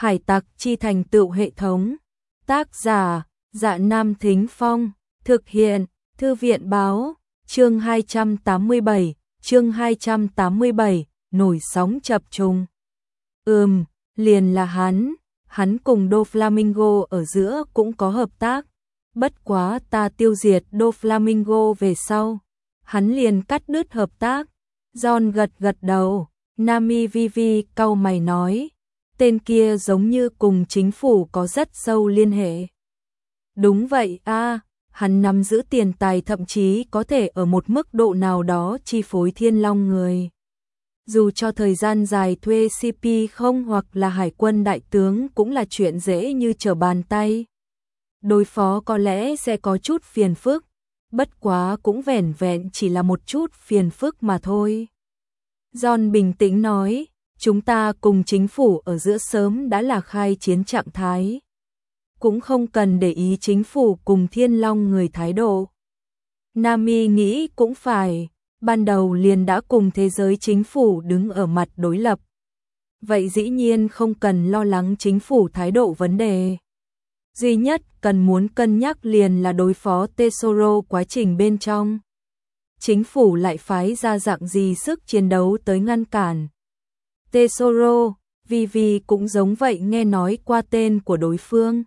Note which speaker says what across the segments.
Speaker 1: Hải tặc chi thành tựu hệ thống. Tác giả: Dạ Nam Thính Phong. Thực hiện: Thư viện báo. Chương 287, nổi sóng chập trùng. Liền là hắn cùng Doflamingo ở giữa cũng có hợp tác. Bất quá ta tiêu diệt Doflamingo về sau, hắn liền cắt đứt hợp tác. John gật đầu. Nami Vivi cau mày nói, tên kia giống như cùng chính phủ có rất sâu liên hệ. Đúng vậy a, hắn nắm giữ tiền tài, thậm chí có thể ở một mức độ nào đó chi phối Thiên Long người. Dù cho thời gian dài thuê CP không hoặc là hải quân đại tướng cũng là chuyện dễ như trở bàn tay. Đối phó có lẽ sẽ có chút phiền phức, bất quá cũng vẻn vẹn chỉ là một chút phiền phức mà thôi. John bình tĩnh nói, chúng ta cùng chính phủ ở giữa sớm đã là khai chiến trạng thái. Cũng không cần để ý chính phủ cùng Thiên Long người thái độ. Nami nghĩ cũng phải, ban đầu liền đã cùng thế giới chính phủ đứng ở mặt đối lập. Vậy dĩ nhiên không cần lo lắng chính phủ thái độ vấn đề. Duy nhất cần muốn cân nhắc liền là đối phó Tesoro quá trình bên trong. Chính phủ lại phái ra dạng gì sức chiến đấu tới ngăn cản. Tesoro, Vivi cũng giống vậy, nghe nói qua tên của đối phương.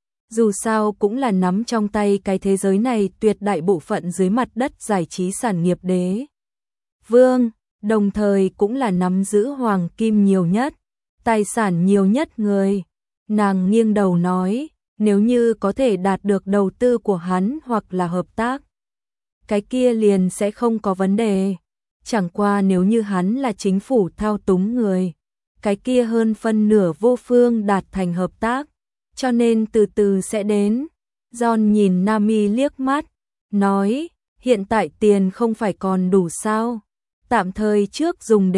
Speaker 1: Dù sao cũng là nắm trong tay cái thế giới này tuyệt đại bộ phận dưới mặt đất giải trí sản nghiệp đế vương, đồng thời cũng là nắm giữ hoàng kim nhiều nhất, tài sản nhiều nhất người. Nàng nghiêng đầu nói, nếu như có thể đạt được đầu tư của hắn hoặc là hợp tác, cái kia liền sẽ không có vấn đề. Chẳng qua nếu như hắn là chính phủ thao túng người, cái kia hơn phân nửa vô phương đạt thành hợp tác, cho nên từ từ sẽ đến. John nhìn Nami liếc mắt, nói, hiện tại tiền không phải còn đủ sao, tạm thời trước dùng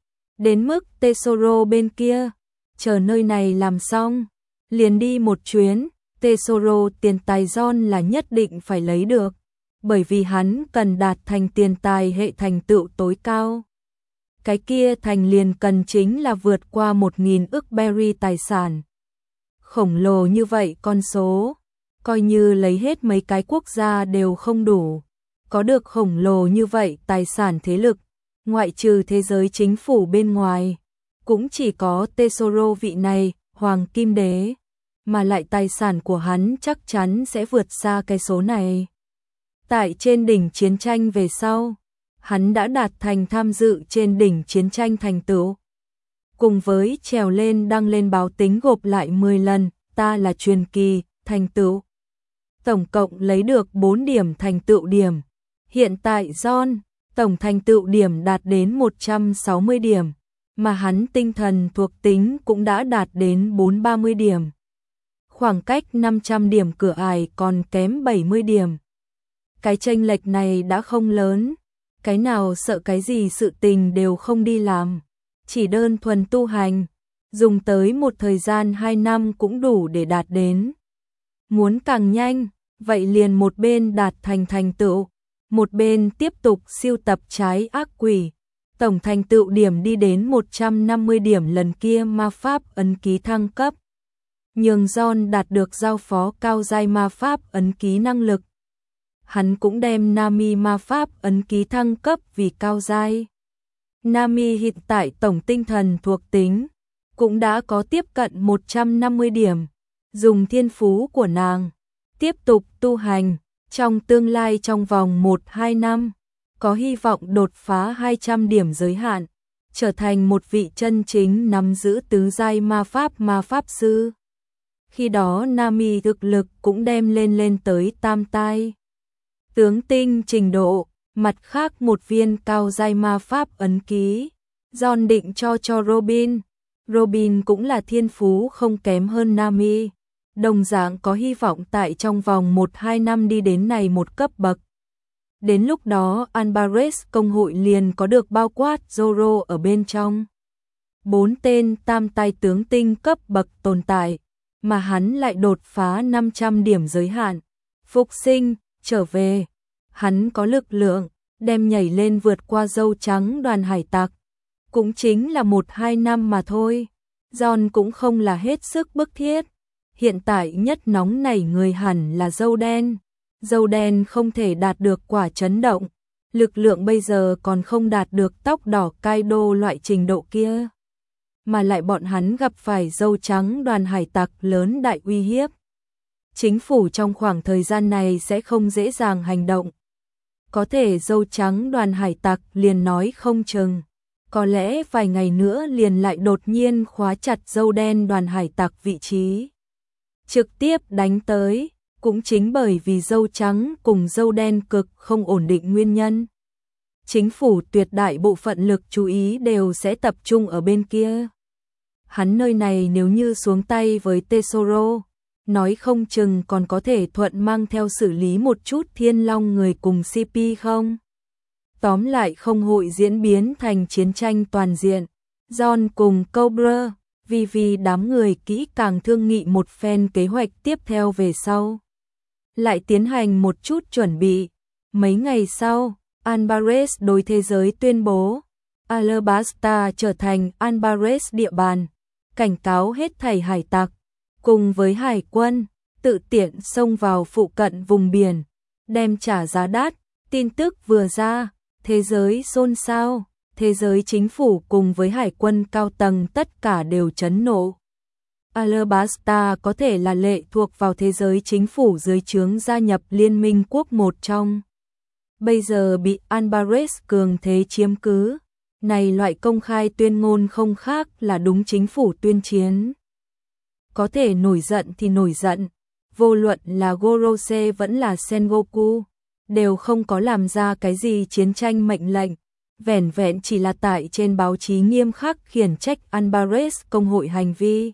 Speaker 1: đến mức Tesoro bên kia, chờ nơi này làm xong, liền đi một chuyến. Tesoro tiền tài John là nhất định phải lấy được, bởi vì hắn cần đạt thành tiền tài hệ thành tựu tối cao. Cái kia thành liền cần chính là vượt qua 1.000 ức berry tài sản. Khổng lồ như vậy con số, coi như lấy hết mấy cái quốc gia đều không đủ. Có được khổng lồ như vậy tài sản thế lực, ngoại trừ thế giới chính phủ bên ngoài, cũng chỉ có Tesoro vị này, Hoàng Kim Đế, mà lại tài sản của hắn chắc chắn sẽ vượt xa cái số này. Tại trên đỉnh chiến tranh về sau, hắn đã đạt thành tham dự trên đỉnh chiến tranh thành tựu. Cùng với trèo lên đăng lên báo tính gộp lại 10 lần, ta là truyền kỳ, thành tựu. Tổng cộng lấy được 4 điểm thành tựu điểm. Hiện tại John, tổng thành tựu điểm đạt đến 160 điểm, mà hắn tinh thần thuộc tính cũng đã đạt đến 430 điểm. Khoảng cách 500 điểm cửa ải còn kém 70 điểm. Cái chênh lệch này đã không lớn, cái nào sợ cái gì sự tình đều không đi làm, chỉ đơn thuần tu hành, dùng tới một thời gian 2 năm cũng đủ để đạt đến. Muốn càng nhanh, vậy liền một bên đạt thành tựu, một bên tiếp tục siêu tập trái ác quỷ. Tổng thành tựu điểm đi đến 150 điểm lần kia ma pháp ấn ký thăng cấp. Nhường John đạt được giao phó cao giai ma pháp ấn ký năng lực. Hắn cũng đem Nami ma pháp ấn ký thăng cấp vì cao giai. Nami hiện tại tổng tinh thần thuộc tính cũng đã có tiếp cận 150 điểm. Dùng thiên phú của nàng tiếp tục tu hành, trong tương lai trong vòng 1-2 năm có hy vọng đột phá 200 điểm giới hạn, trở thành một vị chân chính nắm giữ tứ giai ma pháp sư. Khi đó Nami thực lực cũng đem lên tới tam tai tướng tinh trình độ. Mặt khác một viên cao giai ma pháp ấn ký, John định cho Robin. Robin cũng là thiên phú không kém hơn Nami, đồng dạng có hy vọng tại trong vòng 1-2 năm đi đến này một cấp bậc. Đến lúc đó Alvarez công hội liền có được bao quát Zoro ở bên trong. 4 tên tam tai tướng tinh cấp bậc tồn tại, mà hắn lại đột phá 500 điểm giới hạn. Phục sinh, trở về, hắn có lực lượng, đem nhảy lên vượt qua dâu trắng đoàn hải tặc. Cũng chính là 1-2 năm mà thôi. John cũng không là hết sức bức thiết. Hiện tại nhất nóng nảy người hẳn là dâu đen. Dâu đen không thể đạt được quả chấn động. Lực lượng bây giờ còn không đạt được tóc đỏ Kaido loại trình độ kia. Mà lại bọn hắn gặp phải dâu trắng đoàn hải tặc lớn đại uy hiếp. Chính phủ trong khoảng thời gian này sẽ không dễ dàng hành động. Có thể dâu trắng đoàn hải tặc liền nói không chừng. Có lẽ vài ngày nữa liền lại đột nhiên khóa chặt dâu đen đoàn hải tặc vị trí. Trực tiếp đánh tới, cũng chính bởi vì dâu trắng cùng dâu đen cực không ổn định nguyên nhân. Chính phủ tuyệt đại bộ phận lực chú ý đều sẽ tập trung ở bên kia. Hắn nơi này nếu như xuống tay với Tesoro, nói không chừng còn có thể thuận mang theo xử lý một chút thiên long người cùng CP không? Tóm lại không hội diễn biến thành chiến tranh toàn diện. John cùng Cobra, Vivi đám người kỹ càng thương nghị một phen kế hoạch tiếp theo về sau. Lại tiến hành một chút chuẩn bị. Mấy ngày sau, Alvarez đối thế giới tuyên bố Alabasta trở thành Alvarez địa bàn, cảnh cáo hết thảy hải tặc, cùng với hải quân, tự tiện xông vào phụ cận vùng biển, đem trả giá đắt. Tin tức vừa ra, thế giới xôn xao, thế giới chính phủ cùng với hải quân cao tầng tất cả đều chấn nộ. Alabasta có thể là lệ thuộc vào thế giới chính phủ dưới trướng gia nhập Liên minh quốc một trong. Bây giờ bị Alvarez cường thế chiếm cứ, này loại công khai tuyên ngôn không khác là đúng chính phủ tuyên chiến. Có thể nổi giận thì nổi giận, vô luận là Gorose vẫn là Sengoku, đều không có làm ra cái gì chiến tranh mệnh lệnh, vẻn vẹn chỉ là tại trên báo chí nghiêm khắc khiển trách Alvarez công hội hành vi.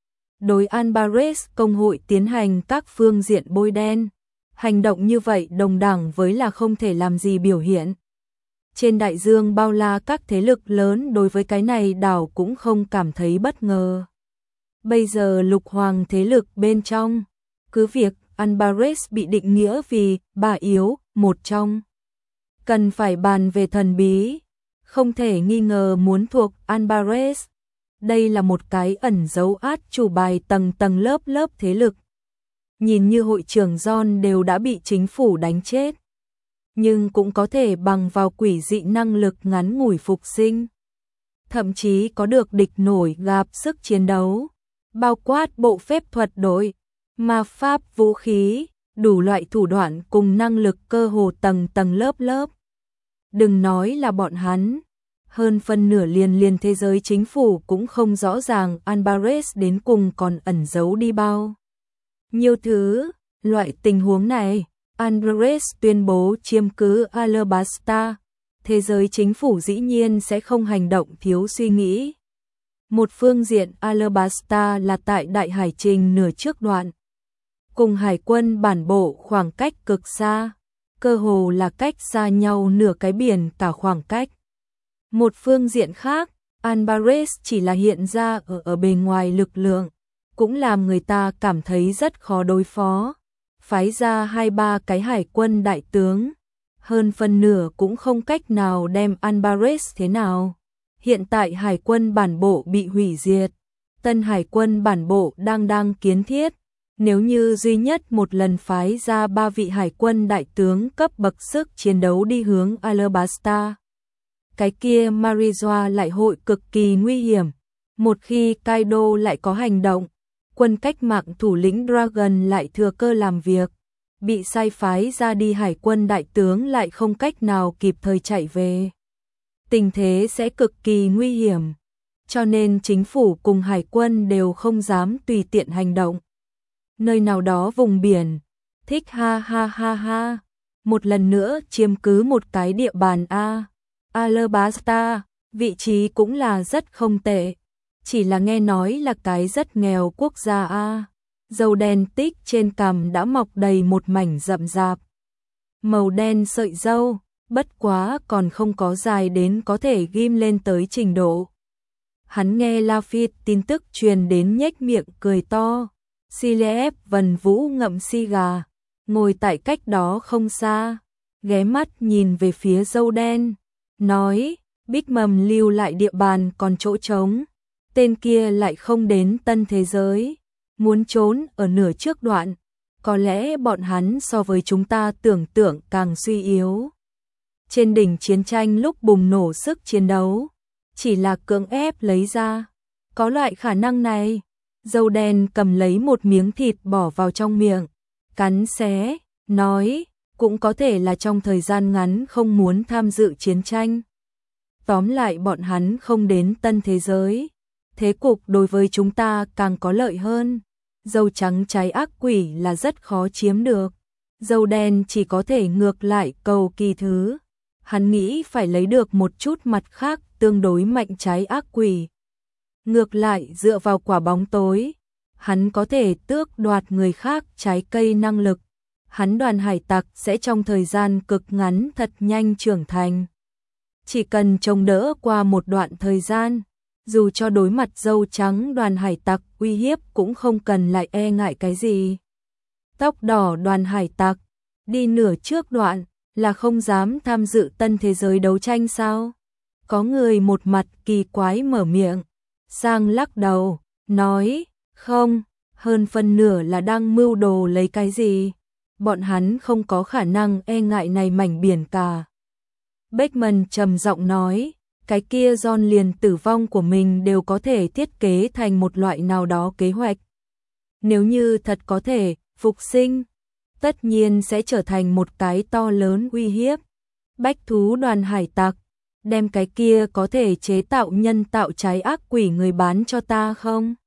Speaker 1: Đối Alvarez công hội tiến hành các phương diện bôi đen, hành động như vậy đồng đẳng với là không thể làm gì biểu hiện. Trên đại dương bao la các thế lực lớn đối với cái này đảo cũng không cảm thấy bất ngờ. Bây giờ lục hoàng thế lực bên trong, cứ việc Alvarez bị định nghĩa vì bà yếu, một trong. Cần phải bàn về thần bí, không thể nghi ngờ muốn thuộc Alvarez. Đây là một cái ẩn dấu át chủ bài tầng tầng lớp lớp thế lực. Nhìn như hội trưởng John đều đã bị chính phủ đánh chết, nhưng cũng có thể bằng vào quỷ dị năng lực ngắn ngủi phục sinh. Thậm chí có được địch nổi gặp sức chiến đấu, bao quát bộ phép thuật đội, ma pháp vũ khí, đủ loại thủ đoạn cùng năng lực cơ hồ tầng tầng lớp lớp. Đừng nói là bọn hắn, hơn phân nửa liền thế giới chính phủ cũng không rõ ràng Alvarez đến cùng còn ẩn giấu đi bao nhiêu thứ. Loại tình huống này, Alvarez tuyên bố chiếm cứ Alabasta, thế giới chính phủ dĩ nhiên sẽ không hành động thiếu suy nghĩ. Một phương diện Alabasta là tại đại hải trình nửa trước đoạn, cùng hải quân bản bộ khoảng cách cực xa, cơ hồ là cách xa nhau nửa cái biển cả khoảng cách. Một phương diện khác, Alvarez chỉ là hiện ra ở bề ngoài lực lượng, cũng làm người ta cảm thấy rất khó đối phó. Phái ra 2-3 cái hải quân đại tướng, hơn phân nửa cũng không cách nào đem Alvarez thế nào. Hiện tại hải quân bản bộ bị hủy diệt, tân hải quân bản bộ đang kiến thiết. Nếu như duy nhất một lần phái ra 3 vị hải quân đại tướng cấp bậc sức chiến đấu đi hướng Alabasta, cái kia Marijoa lại hội cực kỳ nguy hiểm. Một khi Kaido lại có hành động, quân cách mạng thủ lĩnh Dragon lại thừa cơ làm việc, bị sai phái ra đi hải quân đại tướng lại không cách nào kịp thời chạy về. Tình thế sẽ cực kỳ nguy hiểm, cho nên chính phủ cùng hải quân đều không dám tùy tiện hành động. Nơi nào đó vùng biển, thích ha ha ha ha, một lần nữa chiếm cứ một cái địa bàn Alabasta, vị trí cũng là rất không tệ, chỉ là nghe nói là cái rất nghèo quốc gia Dầu đen tích trên cằm đã mọc đầy một mảnh rậm rạp, màu đen sợi râu, bất quá còn không có dài đến có thể ghim lên tới trình độ. Hắn nghe Lafitte tin tức truyền đến nhếch miệng cười to. Silev Vân Vũ ngậm xì gà, ngồi tại cách đó không xa, ghé mắt nhìn về phía dâu đen, nói, Big Mom lưu lại địa bàn còn chỗ trống, tên kia lại không đến tân thế giới, muốn trốn ở nửa trước đoạn, có lẽ bọn hắn so với chúng ta tưởng tượng càng suy yếu. Trên đỉnh chiến tranh lúc bùng nổ sức chiến đấu, chỉ là cưỡng ép lấy ra, có loại khả năng này. Dâu đen cầm lấy một miếng thịt bỏ vào trong miệng, cắn xé, nói, cũng có thể là trong thời gian ngắn không muốn tham dự chiến tranh. Tóm lại bọn hắn không đến tân thế giới, thế cục đối với chúng ta càng có lợi hơn. Dâu trắng trái ác quỷ là rất khó chiếm được, dâu đen chỉ có thể ngược lại cầu kỳ thứ. Hắn nghĩ phải lấy được một chút mặt khác tương đối mạnh trái ác quỷ. Ngược lại dựa vào quả bóng tối, hắn có thể tước đoạt người khác trái cây năng lực. Hắn đoàn hải tặc sẽ trong thời gian cực ngắn thật nhanh trưởng thành. Chỉ cần chống đỡ qua một đoạn thời gian, dù cho đối mặt dâu trắng đoàn hải tặc uy hiếp cũng không cần lại e ngại cái gì. Tóc đỏ đoàn hải tặc, đi nửa trước đoạn, là không dám tham dự tân thế giới đấu tranh sao? Có người một mặt kỳ quái mở miệng, sang lắc đầu, nói, không, hơn phân nửa là đang mưu đồ lấy cái gì. Bọn hắn không có khả năng e ngại này mảnh biển cả. Beckman trầm giọng nói, cái kia John liền tử vong của mình đều có thể thiết kế thành một loại nào đó kế hoạch. Nếu như thật có thể phục sinh, tất nhiên sẽ trở thành một cái to lớn uy hiếp. Bách thú đoàn hải tặc, đem cái kia có thể chế tạo nhân tạo trái ác quỷ người bán cho ta không?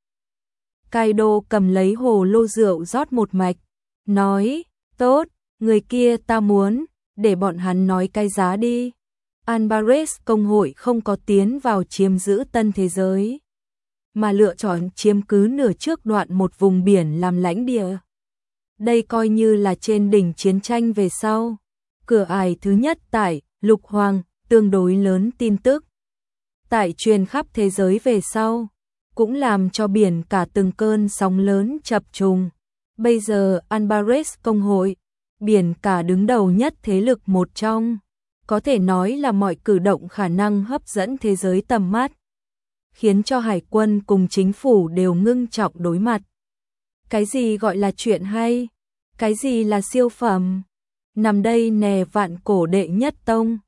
Speaker 1: Kaido cầm lấy hồ lô rượu rót một mạch, nói, tốt, người kia ta muốn, để bọn hắn nói cái giá đi. Alvarez công hội không có tiến vào chiếm giữ tân thế giới, mà lựa chọn chiếm cứ nửa trước đoạn một vùng biển làm lãnh địa. Đây coi như là trên đỉnh chiến tranh về sau. Cửa ải thứ nhất tại Lục Hoàng, tương đối lớn tin tức. Tại truyền khắp thế giới về sau, cũng làm cho biển cả từng cơn sóng lớn chập trùng. Bây giờ Alvarez công hội, biển cả đứng đầu nhất thế lực một trong, có thể nói là mọi cử động khả năng hấp dẫn thế giới tầm mắt, khiến cho hải quân cùng chính phủ đều ngưng trọng đối mặt. Cái gì gọi là chuyện hay? Cái gì là siêu phẩm? Nằm đây nè vạn cổ đệ nhất tông.